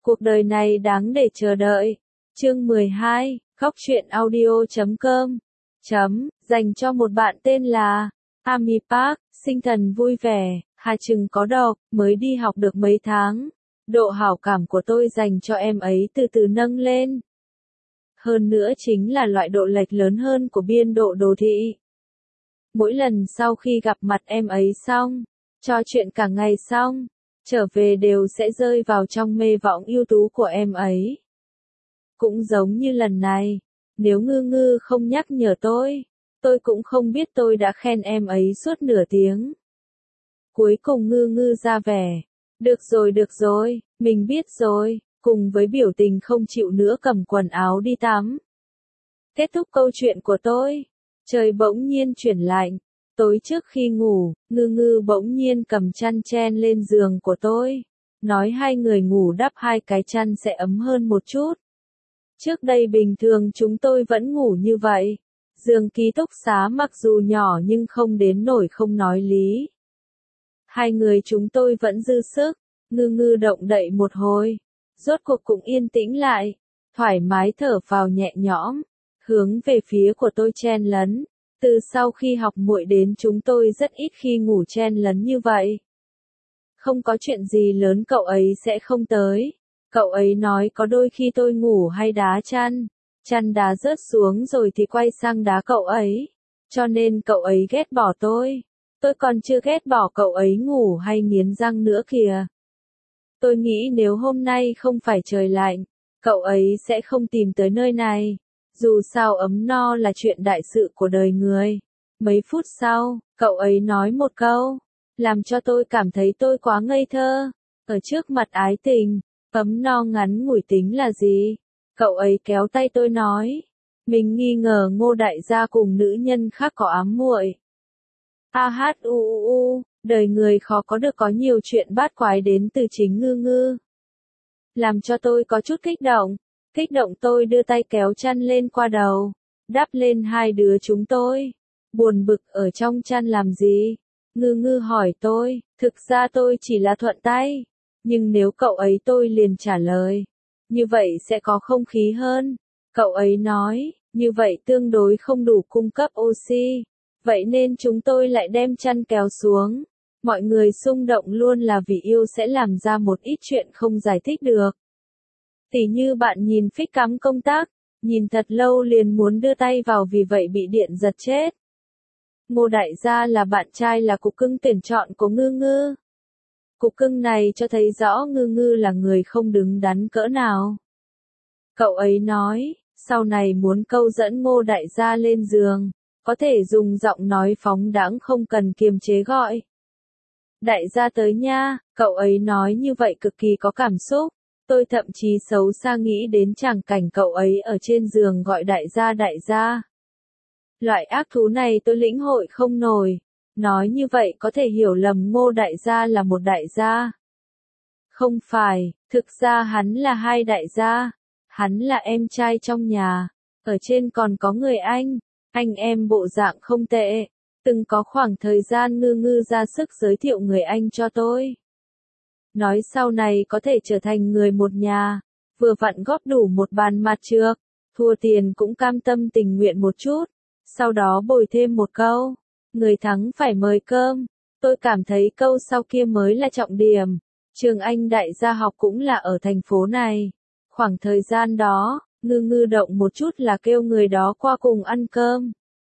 Cuộc đời này đáng để chờ đợi. Chương 12, Khóc Chuyện Audio.com. Dành cho một bạn tên là Ami Park, sinh thần vui vẻ, Hà chừng có độc, mới đi học được mấy tháng. Độ hảo cảm của tôi dành cho em ấy từ từ nâng lên. Hơn nữa chính là loại độ lệch lớn hơn của biên độ đồ thị. Mỗi lần sau khi gặp mặt em ấy xong, trò chuyện cả ngày xong, trở về đều sẽ rơi vào trong mê võng ưu tú của em ấy. Cũng giống như lần này, nếu Ngư Ngư không nhắc nhở tôi cũng không biết tôi đã khen em ấy suốt nửa tiếng. Cuối cùng Ngư Ngư ra vẻ, được rồi, mình biết rồi, cùng với biểu tình không chịu nữa cầm quần áo đi tắm. Kết thúc câu chuyện của tôi, trời bỗng nhiên chuyển lạnh. Tối trước khi ngủ, Ngư Ngư bỗng nhiên cầm chăn chen lên giường của tôi, nói hai người ngủ đắp hai cái chăn sẽ ấm hơn một chút. Trước đây bình thường chúng tôi vẫn ngủ như vậy. Giường ký túc xá mặc dù nhỏ nhưng không đến nổi không nói lý. Hai người chúng tôi vẫn dư sức, Ngư Ngư động đậy một hồi, rốt cuộc cũng yên tĩnh lại, thoải mái thở phào nhẹ nhõm, hướng về phía của tôi chen lấn. Từ sau khi học muội đến chúng tôi rất ít khi ngủ chen lấn như vậy. Không có chuyện gì lớn cậu ấy sẽ không tới. Cậu ấy nói có đôi khi tôi ngủ hay đá chăn đá rớt xuống rồi thì quay sang đá cậu ấy. Cho nên cậu ấy ghét bỏ tôi còn chưa ghét bỏ cậu ấy ngủ hay nghiến răng nữa kìa. Tôi nghĩ nếu hôm nay không phải trời lạnh, cậu ấy sẽ không tìm tới nơi này. Dù sao ấm no là chuyện đại sự của đời người. Mấy phút sau, cậu ấy nói một câu, làm cho tôi cảm thấy tôi quá ngây thơ. Ở trước mặt ái tình, ấm no ngắn ngủi tính là gì? Cậu ấy kéo tay tôi nói, mình nghi ngờ Ngô đại gia cùng nữ nhân khác có ám muội. Đời người khó có được có nhiều chuyện bát quái đến từ chính Ngư Ngư. Làm cho tôi có chút kích động tôi đưa tay kéo chăn lên qua đầu, đắp lên hai đứa chúng tôi. Buồn bực ở trong chăn làm gì? Ngư Ngư hỏi tôi, thực ra tôi chỉ là thuận tay. Nhưng nếu cậu ấy tôi liền trả lời. Như vậy sẽ có không khí hơn. Cậu ấy nói, như vậy tương đối không đủ cung cấp oxy. Vậy nên chúng tôi lại đem chăn kéo xuống. Mọi người xung động luôn là vì yêu sẽ làm ra một ít chuyện không giải thích được. Tỉ như bạn nhìn phích cắm công tắc, nhìn thật lâu liền muốn đưa tay vào vì vậy bị điện giật chết. Ngô đại gia là bạn trai là cục cưng tuyển chọn của Ngư Ngư. Cục cưng này cho thấy rõ Ngư Ngư là người không đứng đắn cỡ nào. Cậu ấy nói, sau này muốn câu dẫn Ngô đại gia lên giường, có thể dùng giọng nói phóng đãng không cần kiềm chế gọi. Đại gia tới nha, cậu ấy nói như vậy cực kỳ có cảm xúc. Tôi thậm chí xấu xa nghĩ đến tràng cảnh cậu ấy ở trên giường gọi đại gia. Loại ác thú này tôi lĩnh hội không nổi. Nói như vậy có thể hiểu lầm Ngô đại gia là một đại gia. Không phải, thực ra hắn là hai đại gia. Hắn là em trai trong nhà. Ở trên còn có người anh em bộ dạng không tệ. Từng có khoảng thời gian Ngư Ngư ra sức giới thiệu người anh cho tôi. Nói sau này có thể trở thành người một nhà, vừa vặn góp đủ một bàn mặt trược, thua tiền cũng cam tâm tình nguyện một chút, sau đó bồi thêm một câu, người thắng phải mời cơm. Tôi cảm thấy câu sau kia mới là trọng điểm. Trường anh đại gia học cũng là ở thành phố này. Khoảng thời gian đó, Ngư Ngư động một chút là kêu người đó qua cùng ăn cơm.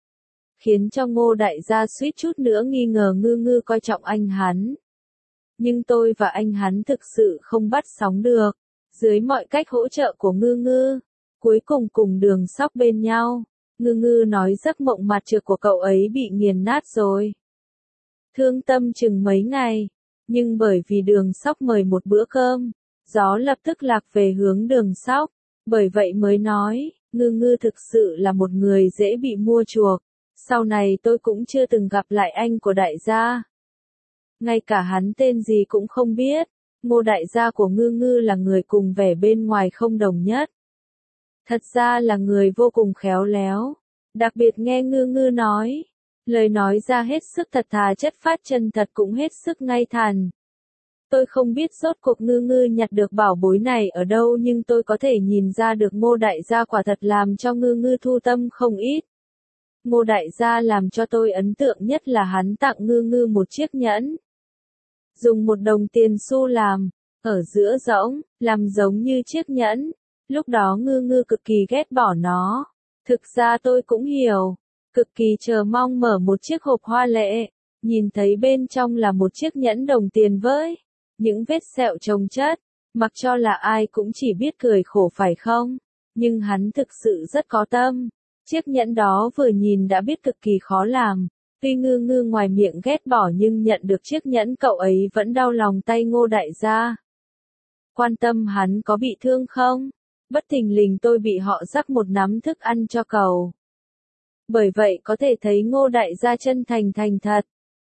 Khiến cho Ngô đại gia suýt chút nữa nghi ngờ Ngư Ngư coi trọng anh hắn. Nhưng tôi và anh hắn thực sự không bắt sóng được. Dưới mọi cách hỗ trợ của Ngư Ngư, cuối cùng cùng Đường Sóc bên nhau. Ngư Ngư nói giấc mộng mặt trược của cậu ấy bị nghiền nát rồi. Thương tâm chừng mấy ngày, nhưng bởi vì Đường Sóc mời một bữa cơm, gió lập tức lạc về hướng Đường Sóc. Bởi vậy mới nói, Ngư Ngư thực sự là một người dễ bị mua chuộc. Sau này tôi cũng chưa từng gặp lại anh của đại gia. Ngay cả hắn tên gì cũng không biết. Ngô đại gia của Ngư Ngư là người cùng vẻ bên ngoài không đồng nhất. Thật ra là người vô cùng khéo léo. Đặc biệt nghe Ngư Ngư nói. Lời nói ra hết sức thật thà chất phát chân thật cũng hết sức ngay thẳng. Tôi không biết rốt cuộc Ngư Ngư nhặt được bảo bối này ở đâu nhưng tôi có thể nhìn ra được Ngô đại gia quả thật làm cho Ngư Ngư thu tâm không ít. Ngô đại gia làm cho tôi ấn tượng nhất là hắn tặng Ngư Ngư một chiếc nhẫn. Dùng một đồng tiền xu làm, ở giữa rỗng, làm giống như chiếc nhẫn. Lúc đó Ngư Ngư cực kỳ ghét bỏ nó. Thực ra tôi cũng hiểu, cực kỳ chờ mong mở một chiếc hộp hoa lệ, nhìn thấy bên trong là một chiếc nhẫn đồng tiền với những vết sẹo chồng chất, mặc cho là ai cũng chỉ biết cười khổ phải không? Nhưng hắn thực sự rất có tâm. Chiếc nhẫn đó vừa nhìn đã biết cực kỳ khó làm. Tuy Ngư Ngư ngoài miệng ghét bỏ nhưng nhận được chiếc nhẫn cậu ấy vẫn đau lòng tay Ngô đại gia. Quan tâm hắn có bị thương không? Bất thình lình tôi bị họ rắc một nắm thức ăn cho cậu. Bởi vậy có thể thấy Ngô đại gia chân thành thật.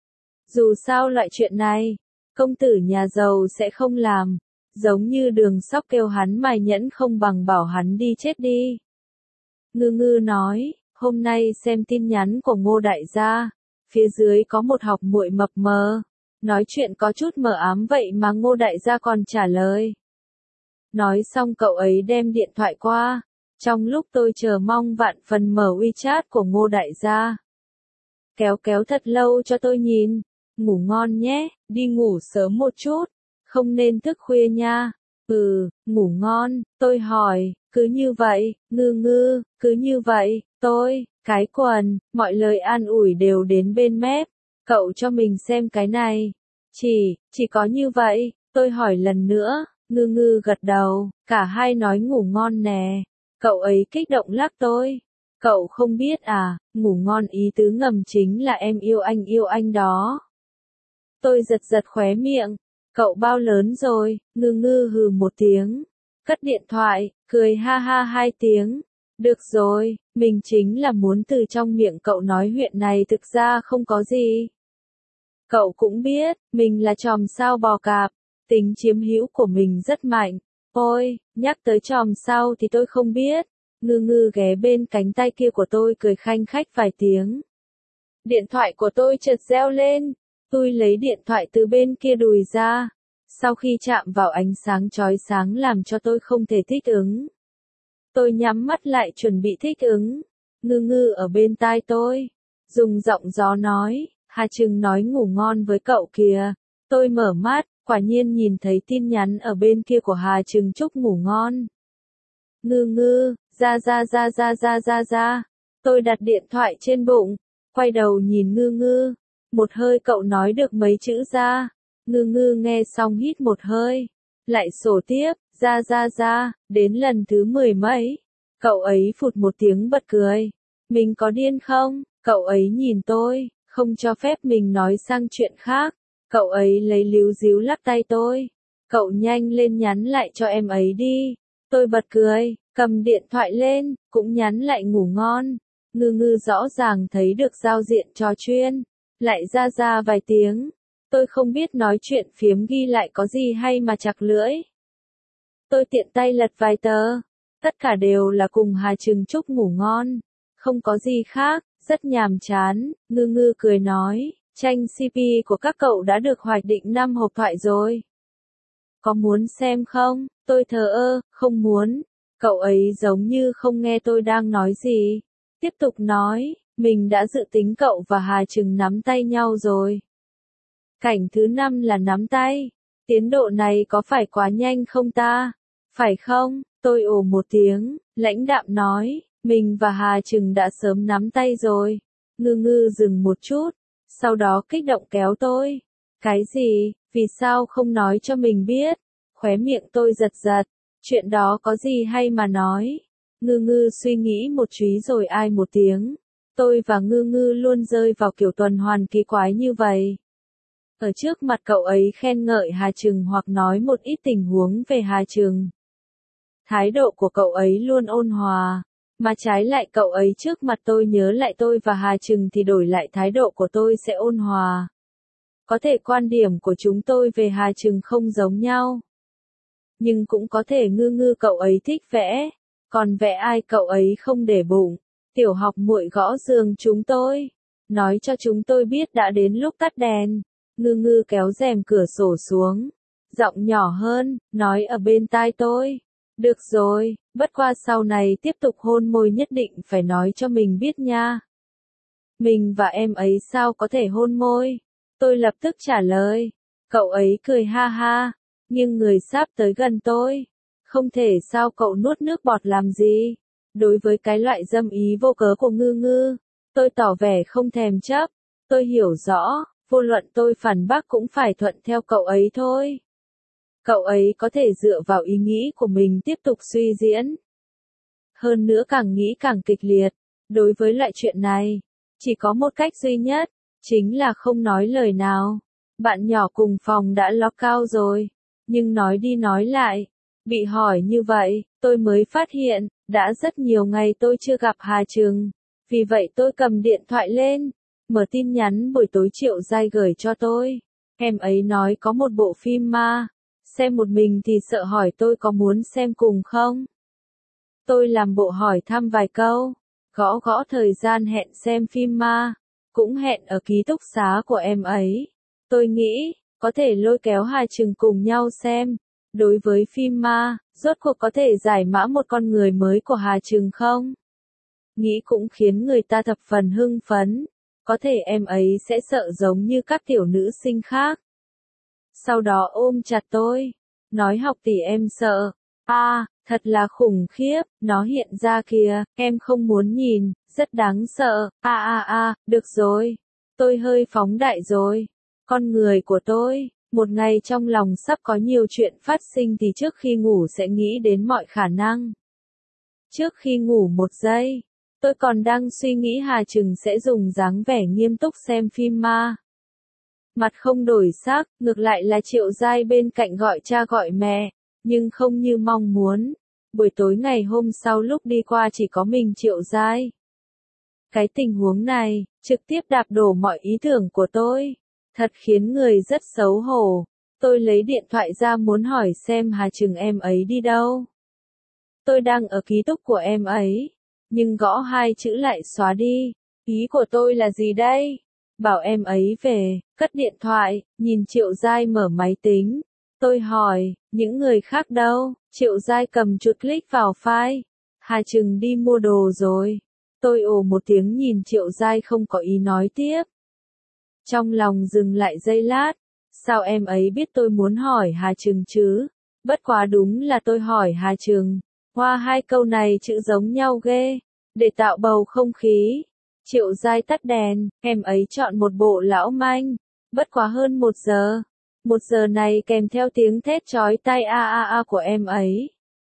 Dù sao loại chuyện này, công tử nhà giàu sẽ không làm. Giống như Đường Sóc kêu hắn mài nhẫn không bằng bảo hắn đi chết đi. Ngư Ngư nói, hôm nay xem tin nhắn của Ngô đại gia, phía dưới có một học muội mập mờ, nói chuyện có chút mờ ám vậy mà Ngô đại gia còn trả lời. Nói xong cậu ấy đem điện thoại qua, trong lúc tôi chờ mong vạn phần mở WeChat của Ngô đại gia. Kéo thật lâu cho tôi nhìn, ngủ ngon nhé, đi ngủ sớm một chút, không nên thức khuya nha. Ngủ ngon, tôi hỏi, cứ như vậy, Ngư Ngư, cứ như vậy, tôi, cái quần, mọi lời an ủi đều đến bên mép, cậu cho mình xem cái này. Chỉ có như vậy, tôi hỏi lần nữa, Ngư Ngư gật đầu, cả hai nói ngủ ngon nè, cậu ấy kích động lắc tôi. Cậu không biết à, ngủ ngon ý tứ ngầm chính là em yêu anh đó. Tôi giật khóe miệng. Cậu bao lớn rồi? Ngư Ngư hừ một tiếng. Cất điện thoại, cười ha ha hai tiếng. Được rồi, mình chính là muốn từ trong miệng cậu nói chuyện này thực ra không có gì. Cậu cũng biết, mình là chòm sao bò cạp, tính chiếm hữu của mình rất mạnh. Ôi, nhắc tới chòm sao thì tôi không biết. Ngư Ngư ghé bên cánh tay kia của tôi cười khanh khách vài tiếng. Điện thoại của tôi chợt reo lên. Tôi lấy điện thoại từ bên kia đùi ra. Sau khi chạm vào ánh sáng chói sáng làm cho tôi không thể thích ứng. Tôi nhắm mắt lại chuẩn bị thích ứng. Ngư Ngư ở bên tai tôi. Dùng giọng gió nói, Hà Trừng nói ngủ ngon với cậu kìa. Tôi mở mắt, quả nhiên nhìn thấy tin nhắn ở bên kia của Hà Trừng chúc ngủ ngon. Ngư Ngư, ra. Tôi đặt điện thoại trên bụng, quay đầu nhìn Ngư Ngư. Một hơi cậu nói được mấy chữ ra. Ngư Ngư nghe xong hít một hơi. Lại sổ tiếp, ra, đến lần thứ 10 mấy. Cậu ấy phụt một tiếng bật cười. Mình có điên không? Cậu ấy nhìn tôi, không cho phép mình nói sang chuyện khác. Cậu ấy lấy líu díu lắc tay tôi. Cậu nhanh lên nhắn lại cho em ấy đi. Tôi bật cười, cầm điện thoại lên, cũng nhắn lại ngủ ngon. Ngư Ngư rõ ràng thấy được giao diện trò chuyên. Lại ra vài tiếng. Tôi không biết nói chuyện phiếm ghi lại có gì hay mà chặt lưỡi. Tôi tiện tay lật vài tờ. Tất cả đều là cùng Hà Trừng chúc ngủ ngon. Không có gì khác, rất nhàm chán. Ngư Ngư cười nói, tranh CP của các cậu đã được hoạch định 5 hộp thoại rồi. Có muốn xem không? Tôi thờ ơ, không muốn. Cậu ấy giống như không nghe tôi đang nói gì. Tiếp tục nói, mình đã dự tính cậu và Hà Trừng nắm tay nhau rồi. Cảnh thứ 5 là nắm tay. Tiến độ này có phải quá nhanh không ta? Phải không? Tôi ồ một tiếng, lãnh đạm nói, mình và Hà Trừng đã sớm nắm tay rồi. Ngư Ngư dừng một chút, sau đó kích động kéo tôi. Cái gì? Vì sao không nói cho mình biết? Khóe miệng tôi giật. Chuyện đó có gì hay mà nói? Ngư Ngư suy nghĩ một chúy rồi ai một tiếng. Tôi và Ngư Ngư luôn rơi vào kiểu tuần hoàn kỳ quái như vậy. Ở trước mặt cậu ấy khen ngợi Hà Trừng hoặc nói một ít tình huống về Hà Trừng. Thái độ của cậu ấy luôn ôn hòa, mà trái lại cậu ấy trước mặt tôi nhớ lại tôi và Hà Trừng thì đổi lại thái độ của tôi sẽ ôn hòa. Có thể quan điểm của chúng tôi về Hà Trừng không giống nhau. Nhưng cũng có thể Ngư Ngư cậu ấy thích vẽ, còn vẽ ai cậu ấy không để bụng. Tiểu học muội gõ giường chúng tôi, nói cho chúng tôi biết đã đến lúc tắt đèn. Ngư Ngư kéo rèm cửa sổ xuống, giọng nhỏ hơn, nói ở bên tai tôi. Được rồi, bất qua sau này tiếp tục hôn môi nhất định phải nói cho mình biết nha. Mình và em ấy sao có thể hôn môi? Tôi lập tức trả lời. Cậu ấy cười ha ha, nhưng người sắp tới gần tôi. Không thể sao cậu nuốt nước bọt làm gì? Đối với cái loại dâm ý vô cớ của Ngư Ngư, tôi tỏ vẻ không thèm chấp. Tôi hiểu rõ, vô luận tôi phản bác cũng phải thuận theo cậu ấy thôi. Cậu ấy có thể dựa vào ý nghĩ của mình tiếp tục suy diễn. Hơn nữa càng nghĩ càng kịch liệt. Đối với loại chuyện này, chỉ có một cách duy nhất, chính là không nói lời nào. Bạn nhỏ cùng phòng đã ló cao rồi, nhưng nói đi nói lại, bị hỏi như vậy, tôi mới phát hiện, đã rất nhiều ngày tôi chưa gặp Hà Trừng. Vì vậy tôi cầm điện thoại lên, mở tin nhắn buổi tối Triệu Giai gửi cho tôi. Em ấy nói có một bộ phim ma, xem một mình thì sợ hỏi tôi có muốn xem cùng không. Tôi làm bộ hỏi thăm vài câu, gõ gõ thời gian hẹn xem phim ma, cũng hẹn ở ký túc xá của em ấy. Tôi nghĩ, có thể lôi kéo Hà Trừng cùng nhau xem. Đối với phim ma, rốt cuộc có thể giải mã một con người mới của Hà Trừng không? Nghĩ cũng khiến người ta thập phần hưng phấn. Có thể em ấy sẽ sợ giống như các tiểu nữ sinh khác. Sau đó ôm chặt tôi, nói Học tỷ em sợ. Thật là khủng khiếp, nó hiện ra kìa, em không muốn nhìn, rất đáng sợ. Được rồi. Tôi hơi phóng đại rồi. Con người của tôi, một ngày trong lòng sắp có nhiều chuyện phát sinh thì trước khi ngủ sẽ nghĩ đến mọi khả năng. Trước khi ngủ một giây, tôi còn đang suy nghĩ Hà Trừng sẽ dùng dáng vẻ nghiêm túc xem phim ma. Mặt không đổi sắc, ngược lại là Triệu Giai bên cạnh gọi cha gọi mẹ, nhưng không như mong muốn. Buổi tối ngày hôm sau lúc đi qua chỉ có mình Triệu Giai. Cái tình huống này, trực tiếp đạp đổ mọi ý tưởng của tôi. Thật khiến người rất xấu hổ. Tôi lấy điện thoại ra muốn hỏi xem Hà Trừng em ấy đi đâu. Tôi đang ở ký túc của em ấy, nhưng gõ hai chữ lại xóa đi. Ý của tôi là gì đây? Bảo em ấy về, cất điện thoại, nhìn Triệu Giai mở máy tính. Tôi hỏi, những người khác đâu? Triệu Giai cầm chuột click vào file. Hà Trừng đi mua đồ rồi. Tôi ồ một tiếng nhìn Triệu Giai không có ý nói tiếp. Trong lòng dừng lại giây lát. Sao em ấy biết tôi muốn hỏi Hà Trừng chứ? Bất quá đúng là tôi hỏi Hà Trừng. Hoa hai câu này chữ giống nhau ghê. Để tạo bầu không khí. Triệu Giai tắt đèn, em ấy chọn một bộ lão manh. Bất quá hơn 1 giờ. 1 giờ này kèm theo tiếng thét chói tai của em ấy.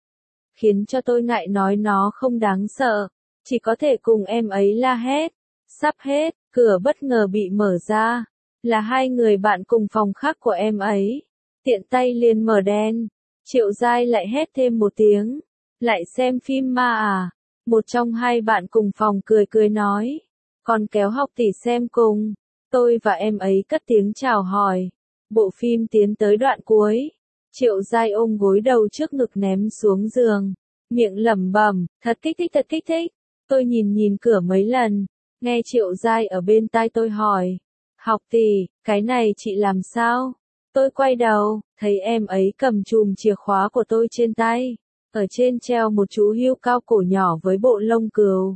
Khiến cho tôi ngại nói nó không đáng sợ. Chỉ có thể cùng em ấy la hét. Sắp hết, cửa bất ngờ bị mở ra. Là hai người bạn cùng phòng khác của em ấy. Tiện tay liền mở đèn. Triệu Giai lại hét thêm một tiếng. Lại xem phim ma à? Một trong hai bạn cùng phòng cười cười nói. Còn kéo Học tỷ xem cùng. Tôi và em ấy cất tiếng chào hỏi. Bộ phim tiến tới đoạn cuối. Triệu Giai ôm gối đầu trước ngực ném xuống giường. Miệng lẩm bẩm, thật kích thích thật kích thích. Tôi nhìn cửa mấy lần. Nghe Triệu Giai ở bên tai tôi hỏi. Học tỷ, cái này chị làm sao? Tôi quay đầu, thấy em ấy cầm chùm chìa khóa của tôi trên tay. Ở trên treo một chú hươu cao cổ nhỏ với bộ lông cừu.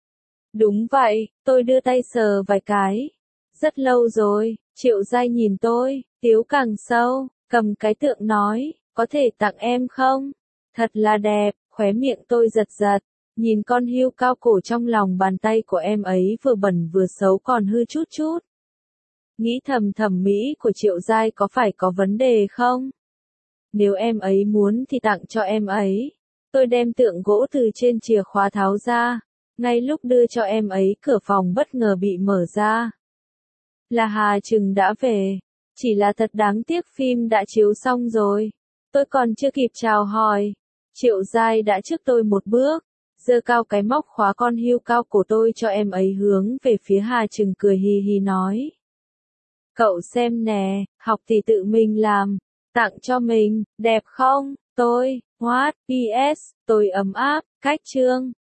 Đúng vậy, tôi đưa tay sờ vài cái. Rất lâu rồi, Triệu Giai nhìn tôi, tiếu càng sâu, cầm cái tượng nói, có thể tặng em không? Thật là đẹp, khóe miệng tôi giật giật. Nhìn con hươu cao cổ trong lòng bàn tay của em ấy vừa bẩn vừa xấu còn hư chút chút. Nghĩ thẩm mỹ của Triệu Giai có phải có vấn đề không? Nếu em ấy muốn thì tặng cho em ấy. Tôi đem tượng gỗ từ trên chìa khóa tháo ra. Ngay lúc đưa cho em ấy cửa phòng bất ngờ bị mở ra. Là Hà Trừng đã về. Chỉ là thật đáng tiếc phim đã chiếu xong rồi. Tôi còn chưa kịp chào hỏi. Triệu Giai đã trước tôi một bước. Giơ cao cái móc khóa con hươu cao cổ tôi cho em ấy hướng về phía Hà Trừng cười hì hì nói. Cậu xem nè, Học thì tự mình làm. Tặng cho mình, đẹp không? Tôi, what, PS, tôi ấm áp, cách chương.